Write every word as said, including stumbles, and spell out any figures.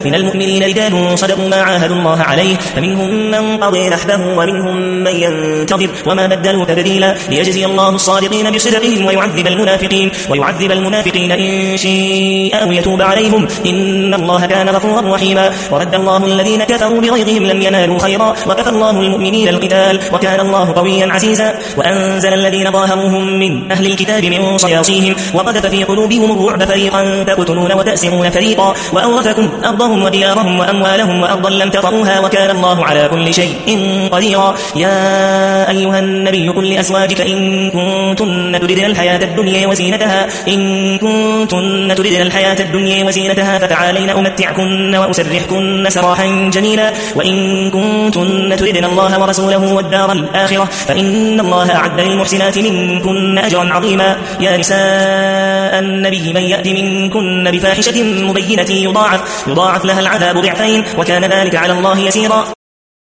من المؤمنين رجال صدقوا ما عاهدوا الله عليه فمنهم من قضي نحبه ومنهم من ينتظر وما بدلوا تبديلا ليجزي الله الصادقين بصدقهم ويعذب المنافقين ويعذب المنافقين إن شاء أو يتوب عليهم إن الله كان غفورا رحيما. ورد الله الذين كفروا بغيظهم لم ينالوا خيرا وكفى الله المؤمنين القتال وكان الله قويا عزيزا. وأنزل الذين ظاهروهم من أهل الكتاب من صياصيهم وقذف في قلوبهم الرعب فريقا تقتلون وتأسرون فريقا وأورثكم أرضهم وديارهم وأموالهم وأرضا لم تطئوها وكان الله على كل شيء قديرا. يا أيها النبي قل لأزواجك إن كنتن تردن الحياة الدنيا وزينتها إن كنتن تردن الحياة الدنيا وزينتها فتعالين أمتعكن وأسرحكن سراحا جميلا وإن كنتن تردن الله ورسوله والدار الآخرة فإن الله أعد للمحسنات منكن أجرا عظيما. يا نساء النبي من يأت منكن بفاحشة مبينة يضاعف, يضاعف لها العذاب ضعفين وكان ذلك على الله يسيرا.